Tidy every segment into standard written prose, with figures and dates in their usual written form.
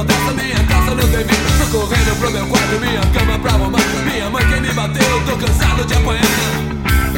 dessa, minha calça não tem fim. Tô correndo pro meu quarto, minha cama pra arrumar. Minha mãe que me bateu, tô cansado de apanhar.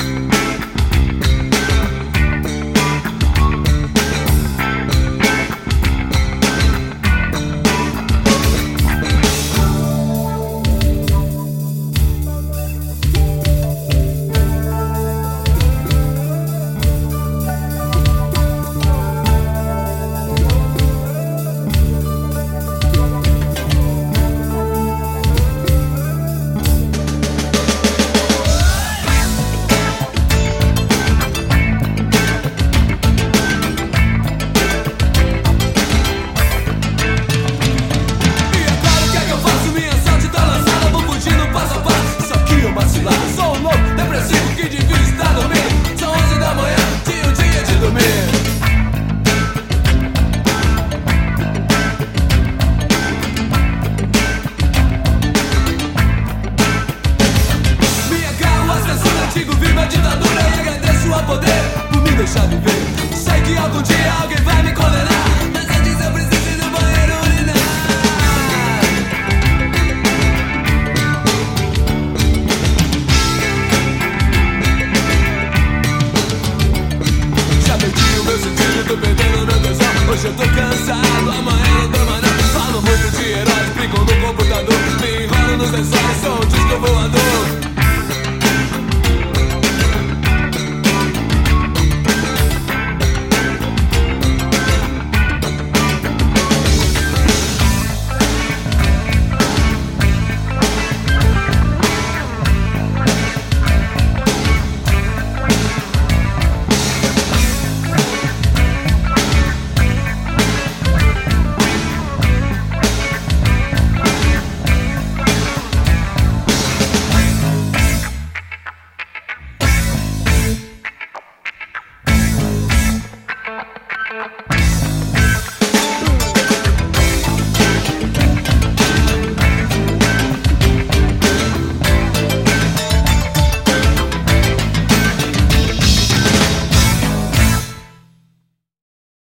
Viva a ditadura e agradeço ao poder por me deixar viver. Sei que algum dia alguém vai me condenar, mas antes eu preciso ir no banheiro urinar. Já perdi o meu sentido, tô perdendo meu tesão. Hoje eu tô cansado, amanhã não tô mais não. Falam muito de heróis, brincam no computador, me enrolam nos lençóis.